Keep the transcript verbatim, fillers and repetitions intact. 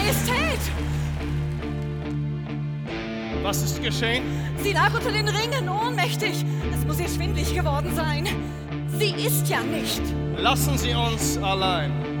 Majestät! Was ist geschehen? Sie lag unter den Ringen, ohnmächtig. Es muss ihr schwindlig geworden sein. Sie ist ja nicht. Lassen Sie uns allein.